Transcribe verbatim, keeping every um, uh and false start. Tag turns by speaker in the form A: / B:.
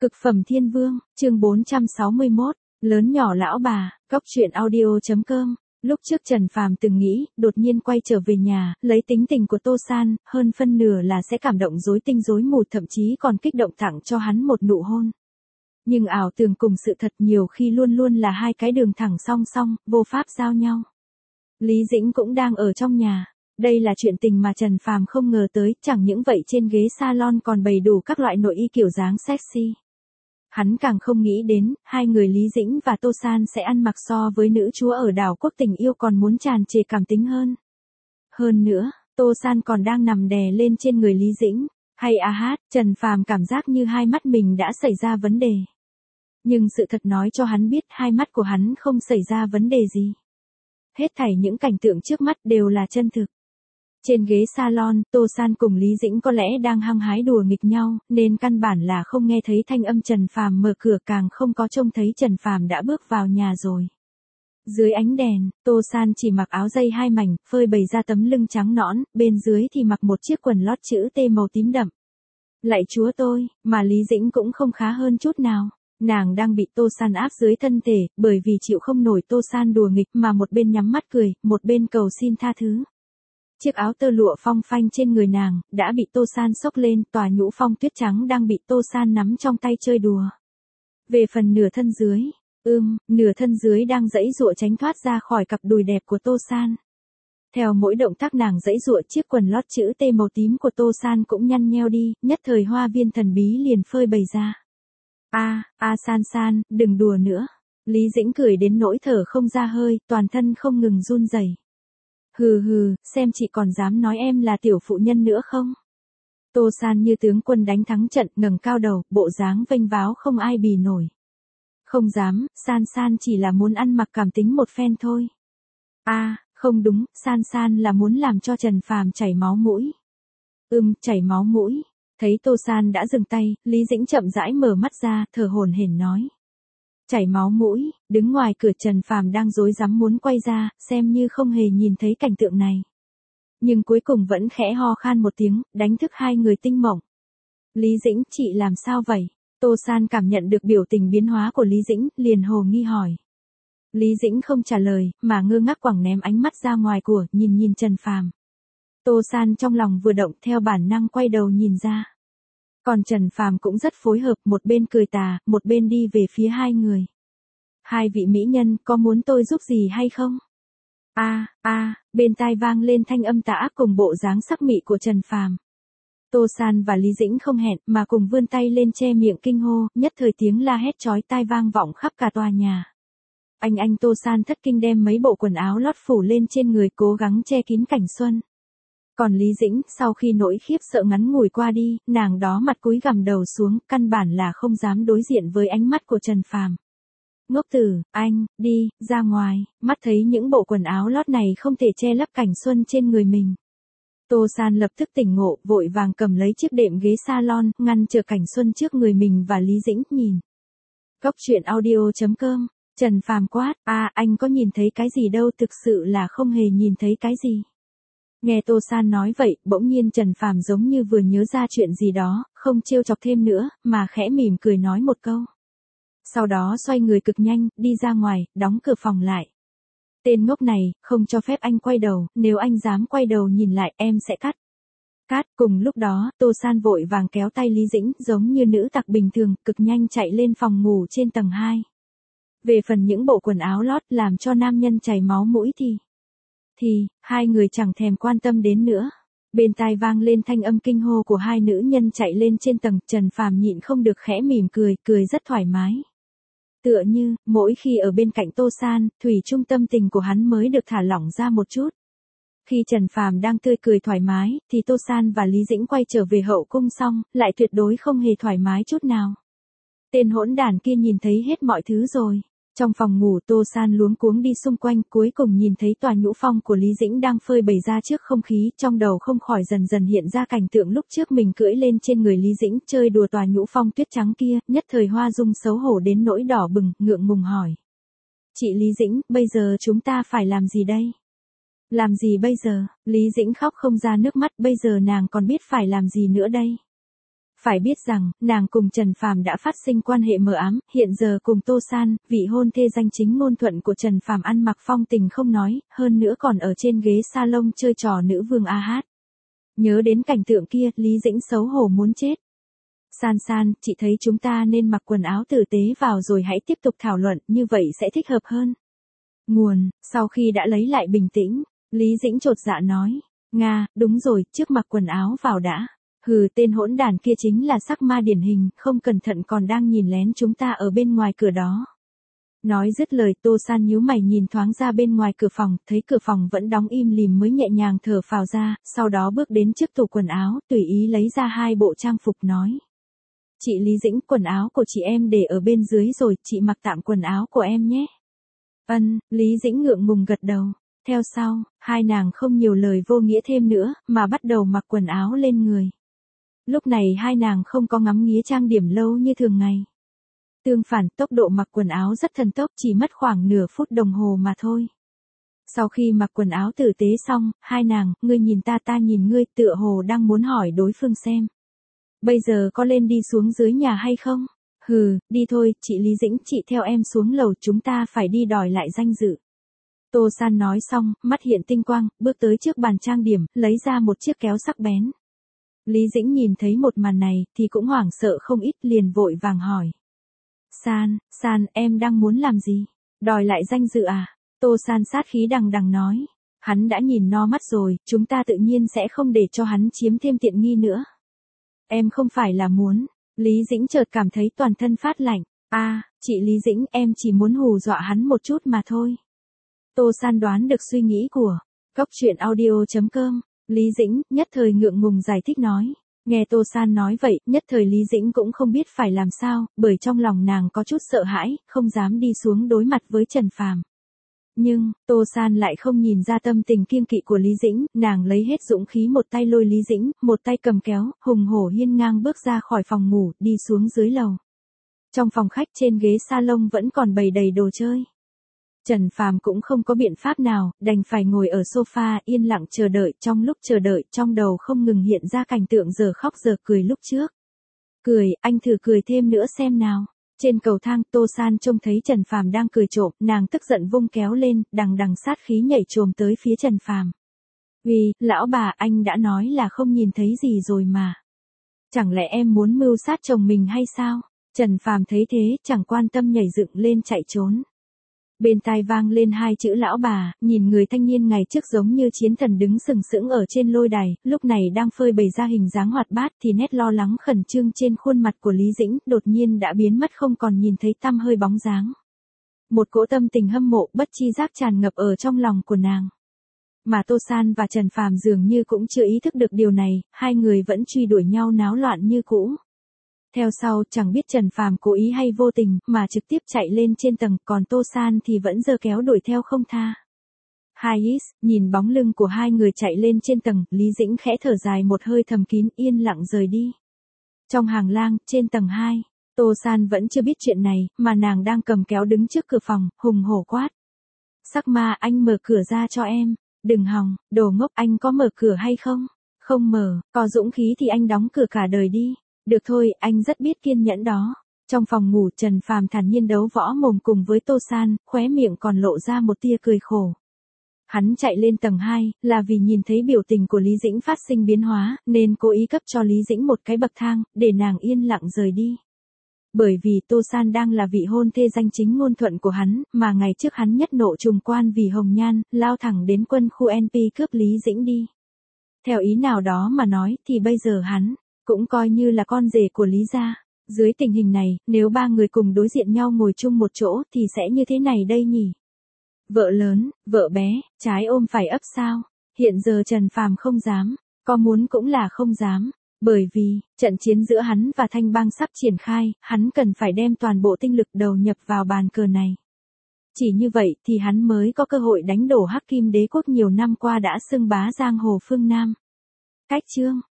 A: Cực phẩm thiên vương, chương bốn trăm sáu mươi mốt, lớn nhỏ lão bà, cóc truyện audio.com. Lúc trước Trần Phàm từng nghĩ, đột nhiên quay trở về nhà, lấy tính tình của Tô San, hơn phân nửa là sẽ cảm động rối tinh rối mù, thậm chí còn kích động tặng cho hắn một nụ hôn. Nhưng ảo tưởng cùng sự thật nhiều khi luôn luôn là hai cái đường thẳng song song, vô pháp giao nhau. Lý Dĩnh cũng đang ở trong nhà. Đây là chuyện tình mà Trần Phàm không ngờ tới, chẳng những vậy trên ghế salon còn bày đủ các loại nội y kiểu dáng sexy. Hắn càng không nghĩ đến, hai người Lý Dĩnh và Tô San sẽ ăn mặc so với nữ chúa ở đảo quốc tình yêu còn muốn tràn trề cảm tính hơn. Hơn nữa, Tô San còn đang nằm đè lên trên người Lý Dĩnh. Hay a hát, Trần Phàm cảm giác như hai mắt mình đã xảy ra vấn đề. Nhưng sự thật nói cho hắn biết hai mắt của hắn không xảy ra vấn đề gì. Hết thảy những cảnh tượng trước mắt đều là chân thực. Trên ghế salon, Tô San cùng Lý Dĩnh có lẽ đang hăng hái đùa nghịch nhau, nên căn bản là không nghe thấy thanh âm Trần Phàm mở cửa, càng không có trông thấy Trần Phàm đã bước vào nhà rồi. Dưới ánh đèn, Tô San chỉ mặc áo dây hai mảnh, phơi bày ra tấm lưng trắng nõn, bên dưới thì mặc một chiếc quần lót chữ T màu tím đậm. Lạy chúa tôi, mà Lý Dĩnh cũng không khá hơn chút nào. Nàng đang bị Tô San áp dưới thân thể, bởi vì chịu không nổi Tô San đùa nghịch mà một bên nhắm mắt cười, một bên cầu xin tha thứ. Chiếc áo tơ lụa phong phanh trên người nàng, đã bị Tô San xốc lên, tòa nhũ phong tuyết trắng đang bị Tô San nắm trong tay chơi đùa. Về phần nửa thân dưới, ưm, nửa thân dưới đang giãy giụa tránh thoát ra khỏi cặp đùi đẹp của Tô San. Theo mỗi động tác nàng giãy giụa, chiếc quần lót chữ T màu tím của Tô San cũng nhăn nheo đi, nhất thời hoa viên thần bí liền phơi bày ra. A, a San San, đừng đùa nữa. Lý Dĩnh cười đến nỗi thở không ra hơi, toàn thân không ngừng run rẩy. Hừ hừ, xem chị còn dám nói em là tiểu phụ nhân nữa không? Tô San như tướng quân đánh thắng trận, ngẩng cao đầu, bộ dáng vênh váo không ai bì nổi. Không dám, San San chỉ là muốn ăn mặc cảm tính một phen thôi. A, à, không đúng, San San là muốn làm cho Trần Phàm chảy máu mũi. Ừm, chảy máu mũi. Thấy Tô San đã dừng tay, Lý Dĩnh chậm rãi mở mắt ra, thở hổn hển nói. Chảy máu mũi, đứng ngoài cửa Trần Phàm đang rối rắm muốn quay ra, xem như không hề nhìn thấy cảnh tượng này. Nhưng cuối cùng vẫn khẽ ho khan một tiếng, đánh thức hai người tinh mộng. Lý Dĩnh, chị làm sao vậy? Tô San cảm nhận được biểu tình biến hóa của Lý Dĩnh, liền hồ nghi hỏi. Lý Dĩnh không trả lời, mà ngơ ngác quẳng ném ánh mắt ra ngoài của, nhìn nhìn Trần Phàm. Tô San trong lòng vừa động, theo bản năng quay đầu nhìn ra. Còn Trần Phàm cũng rất phối hợp, một bên cười tà, một bên đi về phía hai người. Hai vị mỹ nhân, có muốn tôi giúp gì hay không? A, a, bên tai vang lên thanh âm tà ác cùng bộ dáng sắc mị của Trần Phàm. Tô San và Lý Dĩnh không hẹn mà cùng vươn tay lên che miệng kinh hô, nhất thời tiếng la hét chói tai vang vọng khắp cả tòa nhà. Anh anh Tô San thất kinh đem mấy bộ quần áo lót phủ lên trên người, cố gắng che kín cảnh xuân. Còn Lý Dĩnh, sau khi nỗi khiếp sợ ngắn ngủi qua đi, nàng đó mặt cúi gằm đầu xuống, căn bản là không dám đối diện với ánh mắt của Trần Phàm. Ngốc tử, anh, đi, ra ngoài, mắt thấy những bộ quần áo lót này không thể che lấp cảnh xuân trên người mình. Tô San lập tức tỉnh ngộ, vội vàng cầm lấy chiếc đệm ghế salon, ngăn trở cảnh xuân trước người mình và Lý Dĩnh, nhìn. Cóc truyện audio.com, Trần Phàm quát, a, anh có nhìn thấy cái gì đâu, thực sự là không hề nhìn thấy cái gì. Nghe Tô San nói vậy, bỗng nhiên Trần Phàm giống như vừa nhớ ra chuyện gì đó, không trêu chọc thêm nữa, mà khẽ mỉm cười nói một câu. Sau đó xoay người cực nhanh, đi ra ngoài, đóng cửa phòng lại. Tên ngốc này, không cho phép anh quay đầu, nếu anh dám quay đầu nhìn lại, em sẽ cắt. Cắt, cùng lúc đó, Tô San vội vàng kéo tay Lý Dĩnh, giống như nữ tặc bình thường, cực nhanh chạy lên phòng ngủ trên tầng hai. Về phần những bộ quần áo lót làm cho nam nhân chảy máu mũi thì... Thì, hai người chẳng thèm quan tâm đến nữa. Bên tai vang lên thanh âm kinh hô của hai nữ nhân chạy lên trên tầng, Trần Phàm nhịn không được khẽ mỉm cười, cười rất thoải mái. Tựa như, mỗi khi ở bên cạnh Tô San, thủy chung tâm tình của hắn mới được thả lỏng ra một chút. Khi Trần Phàm đang tươi cười thoải mái, thì Tô San và Lý Dĩnh quay trở về hậu cung xong, lại tuyệt đối không hề thoải mái chút nào. Tên hỗn đản kia nhìn thấy hết mọi thứ rồi. Trong phòng ngủ Tô San luống cuống đi xung quanh, cuối cùng nhìn thấy tòa nhũ phong của Lý Dĩnh đang phơi bày ra trước không khí, trong đầu không khỏi dần dần hiện ra cảnh tượng lúc trước mình cưỡi lên trên người Lý Dĩnh, chơi đùa tòa nhũ phong tuyết trắng kia, nhất thời Hoa Dung xấu hổ đến nỗi đỏ bừng, ngượng ngùng hỏi. Chị Lý Dĩnh, bây giờ chúng ta phải làm gì đây? Làm gì bây giờ? Lý Dĩnh khóc không ra nước mắt, bây giờ nàng còn biết phải làm gì nữa đây? Phải biết rằng, nàng cùng Trần Phàm đã phát sinh quan hệ mờ ám, hiện giờ cùng Tô San, vị hôn thê danh chính ngôn thuận của Trần Phàm ăn mặc phong tình không nói, hơn nữa còn ở trên ghế salon chơi trò nữ vương a hát. Nhớ đến cảnh tượng kia, Lý Dĩnh xấu hổ muốn chết. San San, chị thấy chúng ta nên mặc quần áo tử tế vào rồi hãy tiếp tục thảo luận, như vậy sẽ thích hợp hơn. Nguồn, sau khi đã lấy lại bình tĩnh, Lý Dĩnh chột dạ nói, Nga, đúng rồi, trước mặc quần áo vào đã. Hừ, tên hỗn đàn kia chính là sắc ma điển hình, không cẩn thận còn đang nhìn lén chúng ta ở bên ngoài cửa đó. Nói dứt lời, Tô San nhíu mày nhìn thoáng ra bên ngoài cửa phòng, thấy cửa phòng vẫn đóng im lìm mới nhẹ nhàng thở phào ra, sau đó bước đến trước tủ quần áo, tùy ý lấy ra hai bộ trang phục nói. Chị Lý Dĩnh, quần áo của chị em để ở bên dưới rồi, chị mặc tạm quần áo của em nhé. Ân, Lý Dĩnh ngượng ngùng gật đầu. Theo sau, hai nàng không nhiều lời vô nghĩa thêm nữa, mà bắt đầu mặc quần áo lên người. Lúc này hai nàng không có ngắm nghía trang điểm lâu như thường ngày. Tương phản, tốc độ mặc quần áo rất thần tốc, chỉ mất khoảng nửa phút đồng hồ mà thôi. Sau khi mặc quần áo tử tế xong, hai nàng, ngươi nhìn ta ta nhìn ngươi, tựa hồ đang muốn hỏi đối phương xem. Bây giờ có lên đi xuống dưới nhà hay không? Hừ, đi thôi, chị Lý Dĩnh, chị theo em xuống lầu, chúng ta phải đi đòi lại danh dự. Tô San nói xong, mắt hiện tinh quang, bước tới trước bàn trang điểm, lấy ra một chiếc kéo sắc bén. Lý Dĩnh nhìn thấy một màn này, thì cũng hoảng sợ không ít, liền vội vàng hỏi. San, San, em đang muốn làm gì? Đòi lại danh dự à? Tô San sát khí đằng đằng nói. Hắn đã nhìn no mắt rồi, chúng ta tự nhiên sẽ không để cho hắn chiếm thêm tiện nghi nữa. Em không phải là muốn. Lý Dĩnh chợt cảm thấy toàn thân phát lạnh. À, chị Lý Dĩnh, em chỉ muốn hù dọa hắn một chút mà thôi. Tô San đoán được suy nghĩ của Cốc truyện audio chấm com. Lý Dĩnh, nhất thời ngượng ngùng giải thích nói. Nghe Tô San nói vậy, nhất thời Lý Dĩnh cũng không biết phải làm sao, bởi trong lòng nàng có chút sợ hãi, không dám đi xuống đối mặt với Trần Phàm. Nhưng, Tô San lại không nhìn ra tâm tình kiêng kỵ của Lý Dĩnh, nàng lấy hết dũng khí một tay lôi Lý Dĩnh, một tay cầm kéo, hùng hổ hiên ngang bước ra khỏi phòng ngủ, đi xuống dưới lầu. Trong phòng khách trên ghế salon vẫn còn bày đầy đồ chơi. Trần Phàm cũng không có biện pháp nào, đành phải ngồi ở sofa yên lặng chờ đợi, trong lúc chờ đợi, trong đầu không ngừng hiện ra cảnh tượng giờ khóc giờ cười lúc trước. Cười, anh thử cười thêm nữa xem nào. Trên cầu thang, Tô San trông thấy Trần Phàm đang cười trộm, nàng tức giận vung kéo lên, đằng đằng sát khí nhảy trồm tới phía Trần Phàm. Uy, lão bà, anh đã nói là không nhìn thấy gì rồi mà. Chẳng lẽ em muốn mưu sát chồng mình hay sao? Trần Phàm thấy thế, chẳng quan tâm nhảy dựng lên chạy trốn. Bên tai vang lên hai chữ lão bà, nhìn người thanh niên ngày trước giống như chiến thần đứng sừng sững ở trên lôi đài, lúc này đang phơi bày ra hình dáng hoạt bát thì nét lo lắng khẩn trương trên khuôn mặt của Lý Dĩnh đột nhiên đã biến mất không còn nhìn thấy tăm hơi bóng dáng. Một cỗ tâm tình hâm mộ bất chi giác tràn ngập ở trong lòng của nàng. Mà Tô San và Trần Phàm dường như cũng chưa ý thức được điều này, hai người vẫn truy đuổi nhau náo loạn như cũ. Theo sau, chẳng biết Trần Phàm cố ý hay vô tình, mà trực tiếp chạy lên trên tầng, còn Tô San thì vẫn giơ kéo đuổi theo không tha. Hai is, nhìn bóng lưng của hai người chạy lên trên tầng, Lý Dĩnh khẽ thở dài một hơi thầm kín, yên lặng rời đi. Trong hàng lang, trên tầng hai, Tô San vẫn chưa biết chuyện này, mà nàng đang cầm kéo đứng trước cửa phòng, hùng hổ quát. Sắc ma, anh mở cửa ra cho em. Đừng hòng, đồ ngốc, anh có mở cửa hay không? Không mở, có dũng khí thì anh đóng cửa cả đời đi. Được thôi, anh rất biết kiên nhẫn đó. Trong phòng ngủ, Trần Phàm thản nhiên đấu võ mồm cùng với Tô San, khóe miệng còn lộ ra một tia cười khổ. Hắn chạy lên tầng hai, là vì nhìn thấy biểu tình của Lý Dĩnh phát sinh biến hóa, nên cố ý cấp cho Lý Dĩnh một cái bậc thang, để nàng yên lặng rời đi. Bởi vì Tô San đang là vị hôn thê danh chính ngôn thuận của hắn, mà ngày trước hắn nhất nộ trùng quan vì hồng nhan, lao thẳng đến quân khu en pê cướp Lý Dĩnh đi. Theo ý nào đó mà nói, thì bây giờ hắn cũng coi như là con rể của Lý gia. Dưới tình hình này, nếu ba người cùng đối diện nhau ngồi chung một chỗ thì sẽ như thế này đây nhỉ? Vợ lớn, vợ bé, trái ôm phải ấp sao? Hiện giờ Trần Phàm không dám, có muốn cũng là không dám. Bởi vì, trận chiến giữa hắn và Thanh Bang sắp triển khai, hắn cần phải đem toàn bộ tinh lực đầu nhập vào bàn cờ này. Chỉ như vậy thì hắn mới có cơ hội đánh đổ Hắc Kim Đế quốc nhiều năm qua đã xưng bá giang hồ phương Nam. Cách chương